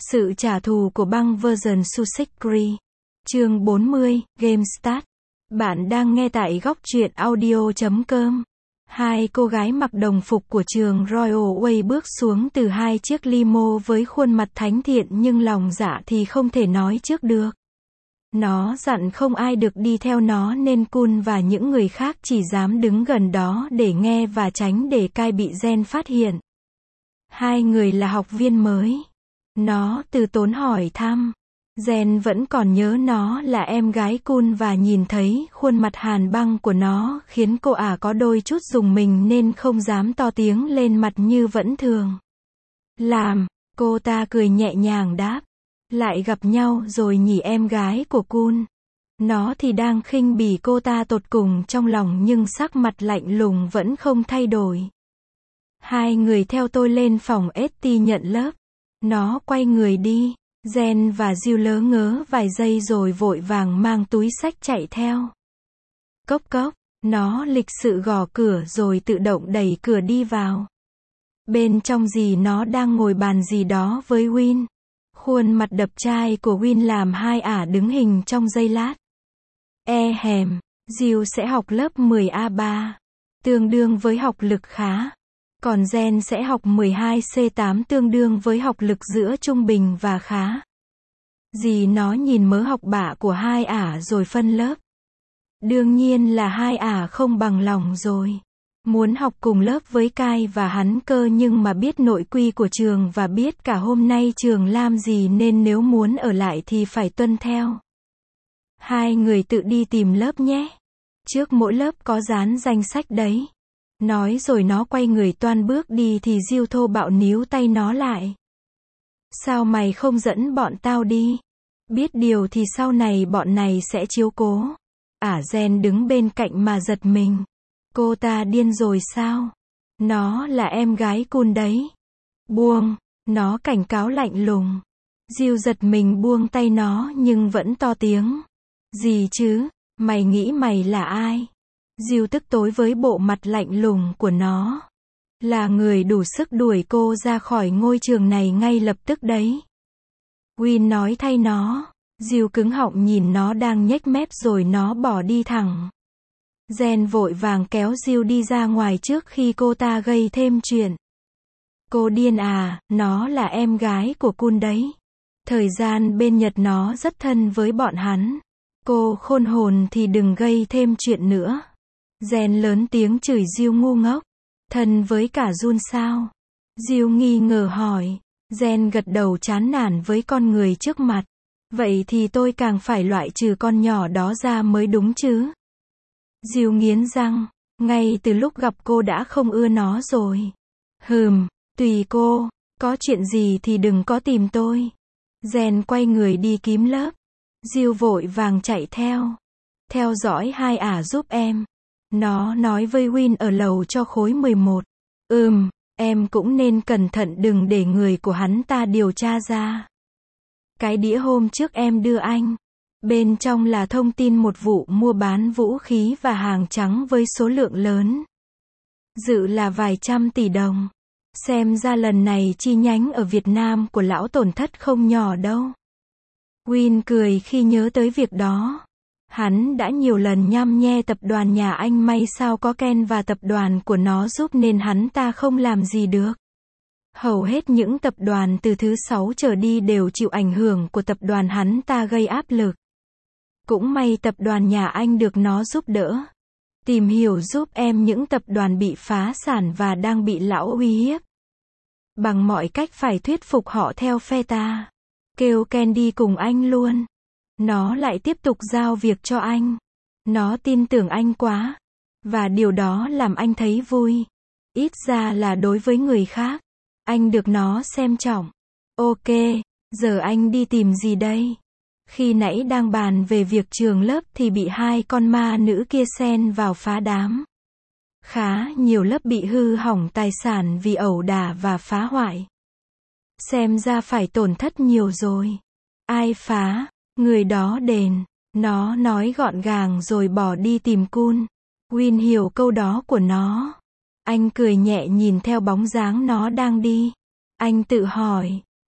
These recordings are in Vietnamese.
Sự trả thù của băng version Susukri. Chương 40, Game Start. Bạn đang nghe tại góc truyện audio.com. Hai cô gái mặc đồng phục của trường Royal Way bước xuống từ hai chiếc limo với khuôn mặt thánh thiện nhưng lòng dạ thì không thể nói trước được. Nó dặn không ai được đi theo nó nên Kun và những người khác chỉ dám đứng gần đó để nghe và tránh để Kai bị Jen phát hiện. Hai người là học viên mới. Nó từ tốn hỏi thăm. Jen vẫn còn nhớ nó là em gái Kun và nhìn thấy khuôn mặt hàn băng của nó khiến cô có đôi chút rùng mình nên không dám to tiếng lên mặt như vẫn thường. Cô ta cười nhẹ nhàng đáp. Lại gặp nhau rồi nhỉ em gái của Kun. Nó thì đang khinh bỉ cô ta tột cùng trong lòng nhưng sắc mặt lạnh lùng vẫn không thay đổi. Hai người theo tôi lên phòng ST nhận lớp. Nó quay người đi. Jen và Jill lớ ngớ vài giây rồi vội vàng mang túi xách chạy theo. Cốc cốc, nó lịch sự gõ cửa rồi tự động đẩy cửa đi vào. Bên trong nó đang ngồi bàn gì đó với Win. Khuôn mặt đập chai của Win làm hai đứng hình trong giây lát. Jill sẽ học lớp 10A3, tương đương với học lực khá. Còn Jen sẽ học 12C8 tương đương với học lực giữa trung bình và khá. Nó nhìn mớ học bạ của hai rồi phân lớp. Đương nhiên là hai không bằng lòng rồi. Muốn học cùng lớp với Kai và hắn cơ nhưng mà biết nội quy của trường và biết cả hôm nay trường làm gì nên nếu muốn ở lại thì phải tuân theo. Hai người tự đi tìm lớp nhé. Trước mỗi lớp có dán danh sách đấy. Nói rồi nó quay người toan bước đi thì Jill thô bạo níu tay nó lại. Sao mày không dẫn bọn tao đi? Biết điều thì sau này bọn này sẽ chiếu cố. Jen đứng bên cạnh mà giật mình. Cô ta điên rồi sao? Nó là em gái Kun đấy. Buông, nó cảnh cáo lạnh lùng. Jill giật mình buông tay nó nhưng vẫn to tiếng. Gì chứ? Mày nghĩ mày là ai? Jill tức tối với bộ mặt lạnh lùng của nó. Là người đủ sức đuổi cô ra khỏi ngôi trường này ngay lập tức đấy. Win nói thay nó. Jill cứng họng nhìn nó đang nhếch mép rồi nó bỏ đi thẳng. Jen vội vàng kéo Jill đi ra ngoài trước khi cô ta gây thêm chuyện. Cô điên nó là em gái của Kun đấy. Thời gian bên Nhật nó rất thân với bọn hắn. Cô khôn hồn thì đừng gây thêm chuyện nữa. Jen lớn tiếng chửi Jill ngu ngốc. Thân với cả Jun sao? Jill nghi ngờ hỏi. Jen gật đầu chán nản với con người trước mặt. Vậy thì tôi càng phải loại trừ con nhỏ đó ra mới đúng chứ. Jill nghiến răng. Ngay từ lúc gặp cô đã không ưa nó rồi. Tùy cô. Có chuyện gì thì đừng có tìm tôi. Jen quay người đi kiếm lớp. Jill vội vàng chạy theo. Theo dõi hai giúp em. Nó nói với Win ở lầu cho khối 11. Em cũng nên cẩn thận đừng để người của hắn ta điều tra ra. Cái đĩa hôm trước em đưa anh. Bên trong là thông tin một vụ mua bán vũ khí và hàng trắng với số lượng lớn. Dự là vài trăm tỷ đồng. Xem ra lần này chi nhánh ở Việt Nam của lão tổn thất không nhỏ đâu. Win cười khi nhớ tới việc đó. Hắn đã nhiều lần nhăm nhe tập đoàn nhà anh may sao có Ken và tập đoàn của nó giúp nên hắn ta không làm gì được. Hầu hết những tập đoàn từ thứ 6 trở đi đều chịu ảnh hưởng của tập đoàn hắn ta gây áp lực. Cũng may tập đoàn nhà anh được nó giúp đỡ. Tìm hiểu giúp em những tập đoàn bị phá sản và đang bị lão uy hiếp. Bằng mọi cách phải thuyết phục họ theo phe ta. Kêu Ken đi cùng anh luôn. Nó lại tiếp tục giao việc cho anh. Nó tin tưởng anh quá. Và điều đó làm anh thấy vui. Ít ra là đối với người khác. Anh được nó xem trọng. Ok, giờ anh đi tìm gì đây? Khi nãy đang bàn về việc trường lớp thì bị hai con ma nữ kia xen vào phá đám. Khá nhiều lớp bị hư hỏng tài sản vì ẩu đả và phá hoại. Xem ra phải tổn thất nhiều rồi. Ai phá? Người đó đền. Nó nói gọn gàng rồi bỏ đi tìm Kun. Win hiểu câu đó của nó. Anh cười nhẹ nhìn theo bóng dáng nó đang đi. Anh tự hỏi,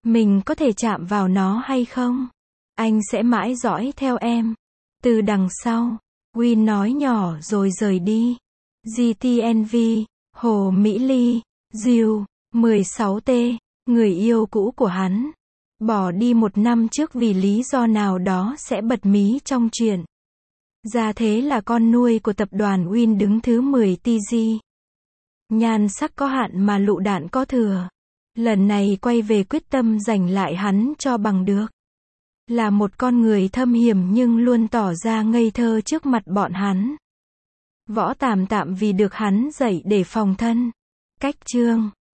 Mình có thể chạm vào nó hay không? Anh sẽ mãi dõi theo em. Từ đằng sau, Win nói nhỏ rồi rời đi. GTNV, Hồ Mỹ Ly, Diêu, 16T, người yêu cũ của hắn. Bỏ đi 1 năm trước vì lý do nào đó sẽ bật mí trong chuyện. Ra thế là con nuôi của tập đoàn Win đứng thứ 10 TG. Nhan sắc có hạn mà lựu đạn có thừa. Lần này quay về quyết tâm giành lại hắn cho bằng được. Là một con người thâm hiểm nhưng luôn tỏ ra ngây thơ trước mặt bọn hắn. Võ Tàm Tạm vì được hắn dạy để phòng thân. Cách chương